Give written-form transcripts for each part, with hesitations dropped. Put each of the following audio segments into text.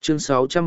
Chương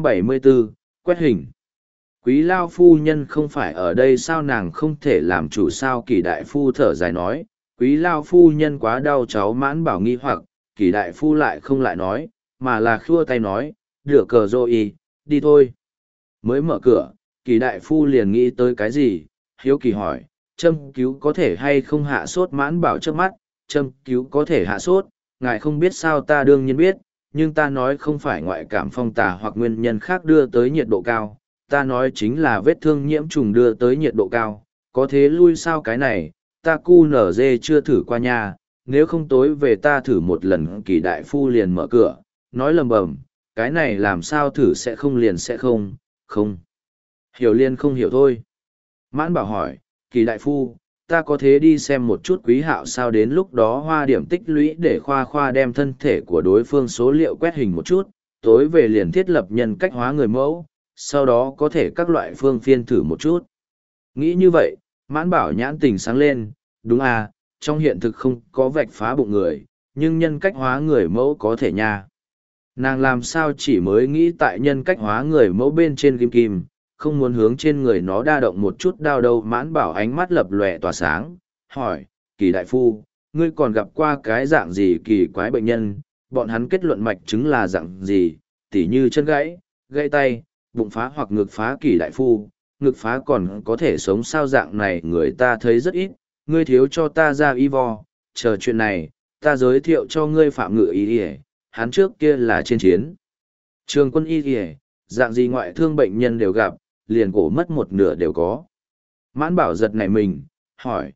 674, quét hình. Quý lao phu nhân không phải ở đây sao, nàng không thể làm chủ sao? Kỳ đại phu thở dài nói. Quý lao phu nhân quá đau cháu Mãn Bảo nghi hoặc, Kỳ đại phu lại không lại nói, mà là khua tay nói, được cờ rồi, đi thôi. Mới mở cửa, Kỳ đại phu liền nghĩ tới cái gì, hiếu kỳ hỏi, châm cứu có thể hay không hạ sốt? Mãn Bảo trước mắt, châm cứu có thể hạ sốt, ngài không biết sao? Ta đương nhiên biết, nhưng ta nói không phải ngoại cảm phong tà hoặc nguyên nhân khác đưa tới nhiệt độ cao, ta nói chính là vết thương nhiễm trùng đưa tới nhiệt độ cao, có thế lui sao? Cái này, ta cu nở dê chưa thử qua nha, nếu không tối về ta thử một lần. Kỳ đại phu liền mở cửa, nói lầm bầm, cái này làm sao thử sẽ không liền sẽ không, không. Hiểu liền không hiểu thôi. Mãn Bảo hỏi, Kỳ đại phu, ta có thế đi xem một chút Quý Hạo sao? Đến lúc đó hoa điểm tích lũy để khoa khoa đem thân thể của đối phương số liệu quét hình một chút, tối về liền thiết lập nhân cách hóa người mẫu, sau đó có thể các loại phương phiên thử một chút. Nghĩ như vậy, Mãn Bảo nhãn tình sáng lên, đúng à, trong hiện thực không có vạch phá bụng người, nhưng nhân cách hóa người mẫu có thể nha. Nàng làm sao chỉ mới nghĩ tại nhân cách hóa người mẫu bên trên kim kim, không muốn hướng trên người nó đa động một chút đau đâu. Mãn Bảo ánh mắt lập lòe tỏa sáng, hỏi, Kỳ đại phu, ngươi còn gặp qua cái dạng gì kỳ quái bệnh nhân, bọn hắn kết luận mạch chứng là dạng gì, tỉ như chân gãy, gãy tay, bụng phá hoặc ngực phá? Kỳ đại phu, ngực phá còn có thể sống sao? Dạng này người ta thấy rất ít, ngươi thiếu cho ta ra y vo, chờ chuyện này, ta giới thiệu cho ngươi Phạm Ngự y y, hắn trước kia là trên chiến trường quân y y, dạng gì ngoại thương bệnh nhân đều gặp, liền cổ mất một nửa đều có. Mãn Bảo giật nảy mình, hỏi,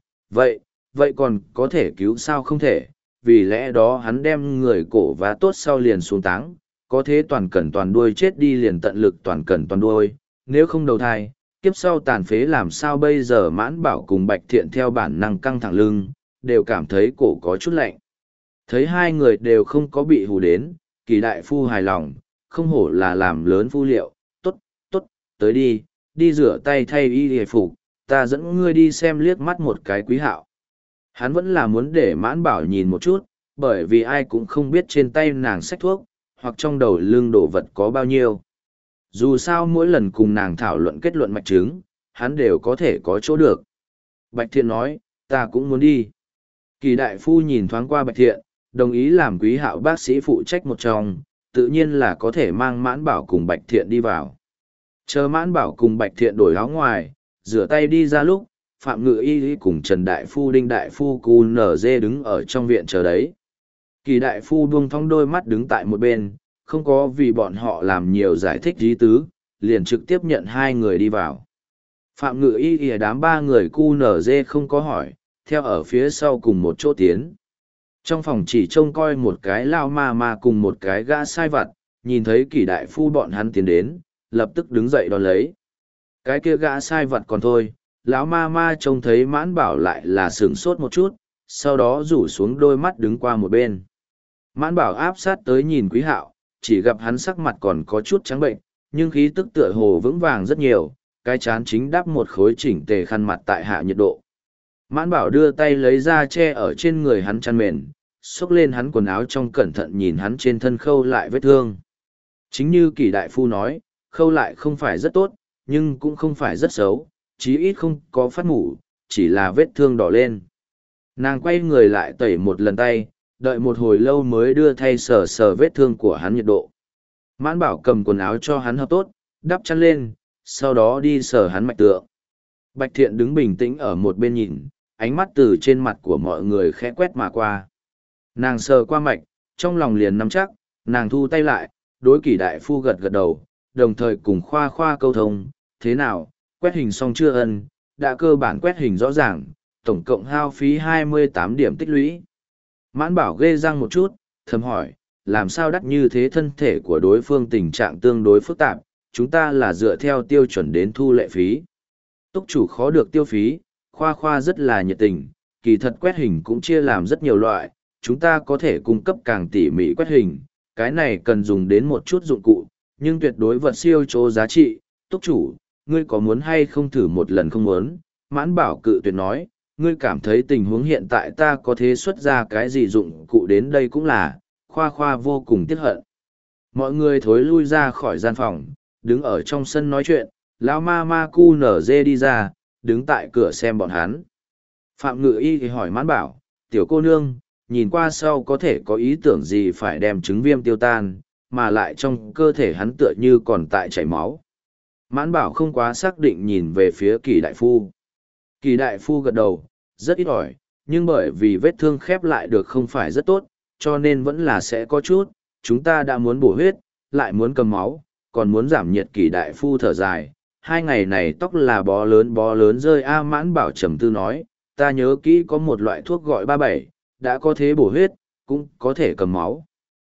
vậy còn có thể cứu sao? Không thể, vì lẽ đó hắn đem người cổ và tốt sau liền xuống táng, có thế toàn cần toàn đuôi chết đi liền tận lực toàn cần toàn đuôi, nếu không đầu thai, kiếp sau tàn phế làm sao bây giờ? Mãn Bảo cùng Bạch Thiện theo bản năng căng thẳng lưng, đều cảm thấy cổ có chút lạnh. Thấy hai người đều không có bị hù đến, Kỳ đại phu hài lòng, không hổ là làm lớn phu liệu, tốt, tới đi rửa tay thay y hề phục, ta dẫn ngươi đi xem liếc mắt một cái Quý Hạo. Hắn vẫn là muốn để Mãn Bảo nhìn một chút, bởi vì ai cũng không biết trên tay nàng xách thuốc, hoặc trong đầu lưng đồ vật có bao nhiêu. Dù sao mỗi lần cùng nàng thảo luận kết luận mạch chứng, hắn đều có thể có chỗ được. Bạch Thiện nói, ta cũng muốn đi. Kỳ đại phu nhìn thoáng qua Bạch Thiện, đồng ý làm Quý Hạo bác sĩ phụ trách một trong, tự nhiên là có thể mang Mãn Bảo cùng Bạch Thiện đi vào. Chờ Mãn Bảo cùng Bạch Thiện đổi áo ngoài, rửa tay đi ra lúc, Phạm Ngự y cùng Trần đại phu Đinh đại phu cu nở dê đứng ở trong viện chờ đấy. Kỳ đại phu buông thong đôi mắt đứng tại một bên, không có vì bọn họ làm nhiều giải thích ý tứ, liền trực tiếp nhận hai người đi vào. Phạm Ngự y đám ba người cu nở dê không có hỏi, theo ở phía sau cùng một chỗ tiến. Trong phòng chỉ trông coi một cái lao ma cùng một cái gã sai vặt, nhìn thấy Kỳ đại phu bọn hắn tiến đến, lập tức đứng dậy đón lấy. Cái kia gã sai vặt còn thôi, lão ma trông thấy Mãn Bảo lại là sửng sốt một chút, sau đó rủ xuống đôi mắt đứng qua một bên. Mãn Bảo áp sát tới nhìn Quý Hạo, chỉ gặp hắn sắc mặt còn có chút trắng bệnh, nhưng khí tức tựa hồ vững vàng rất nhiều, cái chán chính đắp một khối chỉnh tề khăn mặt tại hạ nhiệt độ. Mãn Bảo đưa tay lấy ra che ở trên người hắn chăn mền, xốc lên hắn quần áo trong cẩn thận nhìn hắn trên thân khâu lại vết thương. Chính như Kỳ đại phu nói, khâu lại không phải rất tốt, nhưng cũng không phải rất xấu, chí ít không có phát mủ, chỉ là vết thương đỏ lên. Nàng quay người lại tẩy một lần tay, đợi một hồi lâu mới đưa thay sờ vết thương của hắn nhiệt độ. Mãn Bảo cầm quần áo cho hắn hợp tốt, đắp chăn lên, sau đó đi sờ hắn mạch tượng. Bạch Thiện đứng bình tĩnh ở một bên nhìn, ánh mắt từ trên mặt của mọi người khẽ quét mà qua. Nàng sờ qua mạch, trong lòng liền nắm chắc, nàng thu tay lại, đối Kỳ đại phu gật gật đầu, đồng thời cùng khoa câu thông, thế nào, quét hình xong chưa? Ân, đã cơ bản quét hình rõ ràng, tổng cộng hao phí 28 điểm tích lũy. Mãn Bảo ghê răng một chút, thầm hỏi, làm sao đắt như thế? Thân thể của đối phương tình trạng tương đối phức tạp, chúng ta là dựa theo tiêu chuẩn đến thu lệ phí. Túc chủ khó được tiêu phí, khoa rất là nhiệt tình, kỳ thật quét hình cũng chia làm rất nhiều loại, chúng ta có thể cung cấp càng tỉ mỉ quét hình, cái này cần dùng đến một chút dụng cụ, nhưng tuyệt đối vật siêu chỗ giá trị. Túc chủ, ngươi có muốn hay không thử một lần? Không muốn. Mãn Bảo cự tuyệt nói, ngươi cảm thấy tình huống hiện tại ta có thể xuất ra cái gì dụng cụ đến đây cũng là, khoa vô cùng tiếc hận. Mọi người thối lui ra khỏi gian phòng, đứng ở trong sân nói chuyện, lão ma ma cu nở dê đi ra, đứng tại cửa xem bọn hắn. Phạm Ngự Y thì hỏi Mãn Bảo, tiểu cô nương, nhìn qua sau có thể có ý tưởng gì phải đem chứng viêm tiêu tan, mà lại trong cơ thể hắn tựa như còn tại chảy máu. Mãn Bảo không quá xác định nhìn về phía Kỳ đại phu. Kỳ đại phu gật đầu, rất ít ỏi, nhưng bởi vì vết thương khép lại được không phải rất tốt, cho nên vẫn là sẽ có chút, chúng ta đã muốn bổ huyết, lại muốn cầm máu, còn muốn giảm nhiệt. Kỳ đại phu thở dài, 2 ngày này tóc là bó lớn rơi. Mãn Bảo trầm tư nói, ta nhớ kỹ có một loại thuốc gọi 37, đã có thể bổ huyết, cũng có thể cầm máu.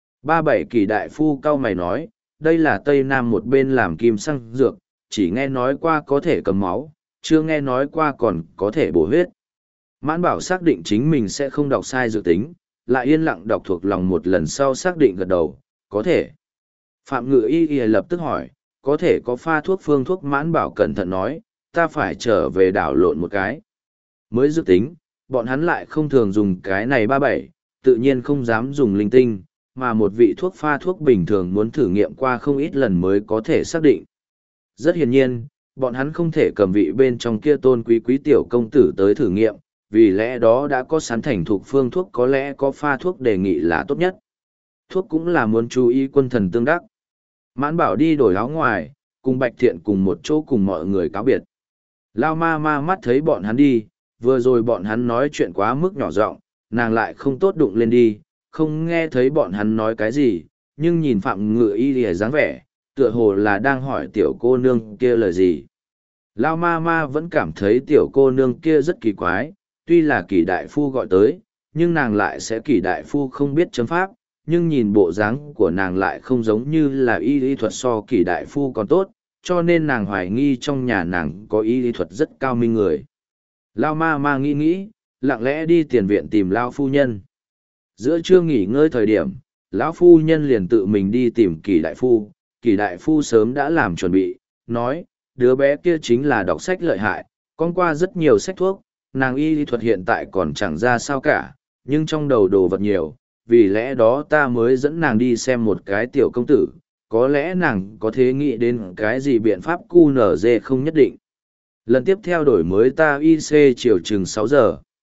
37. Kỳ đại phu cau mày nói, đây là Tây Nam một bên làm kim xăng dược, chỉ nghe nói qua có thể cầm máu, chưa nghe nói qua còn có thể bổ huyết. Mãn Bảo xác định chính mình sẽ không đọc sai dự tính, lại yên lặng đọc thuộc lòng một lần sau xác định gật đầu, có thể. Phạm Ngự Y lập tức hỏi, có thể có pha thuốc phương thuốc? Mãn Bảo cẩn thận nói, ta phải trở về đảo lộn một cái. Mới dự tính, bọn hắn lại không thường dùng cái này 37, tự nhiên không dám dùng linh tinh, mà một vị thuốc pha thuốc bình thường muốn thử nghiệm qua không ít lần mới có thể xác định. Rất hiển nhiên, bọn hắn không thể cầm vị bên trong kia tôn quý quý tiểu công tử tới thử nghiệm, vì lẽ đó đã có sẵn thành thục phương thuốc, có lẽ có pha thuốc đề nghị là tốt nhất. Thuốc cũng là muốn chú ý quân thần tương đắc. Mãn Bảo đi đổi áo ngoài, cùng Bạch Thiện cùng một chỗ cùng mọi người cáo biệt. Lao ma ma mắt thấy bọn hắn đi, vừa rồi bọn hắn nói chuyện quá mức nhỏ giọng, nàng lại không tốt đụng lên đi, không nghe thấy bọn hắn nói cái gì, nhưng nhìn Phạm Ngự Y lìa dáng vẻ, tựa hồ là đang hỏi tiểu cô nương kia lời gì. Lao ma ma vẫn cảm thấy tiểu cô nương kia rất kỳ quái, tuy là Kỳ đại phu gọi tới, nhưng nàng lại sẽ Kỳ đại phu không biết chấm pháp, nhưng nhìn bộ dáng của nàng lại không giống như là y thuật so Kỳ đại phu còn tốt, cho nên nàng hoài nghi trong nhà nàng có y thuật rất cao minh người. Lao ma ma nghĩ, lặng lẽ đi tiền viện tìm Lao phu nhân. Giữa trưa nghỉ ngơi thời điểm, lão phu nhân liền tự mình đi tìm Kỳ đại phu. Kỳ đại phu sớm đã làm chuẩn bị, nói, đứa bé kia chính là đọc sách lợi hại, con qua rất nhiều sách thuốc, nàng y thuật hiện tại còn chẳng ra sao cả, nhưng trong đầu đồ vật nhiều, vì lẽ đó ta mới dẫn nàng đi xem một cái tiểu công tử, có lẽ nàng có thể nghĩ đến cái gì biện pháp QNZ không nhất định. Lần tiếp theo đổi mới ta IC chiều chừng 6 giờ.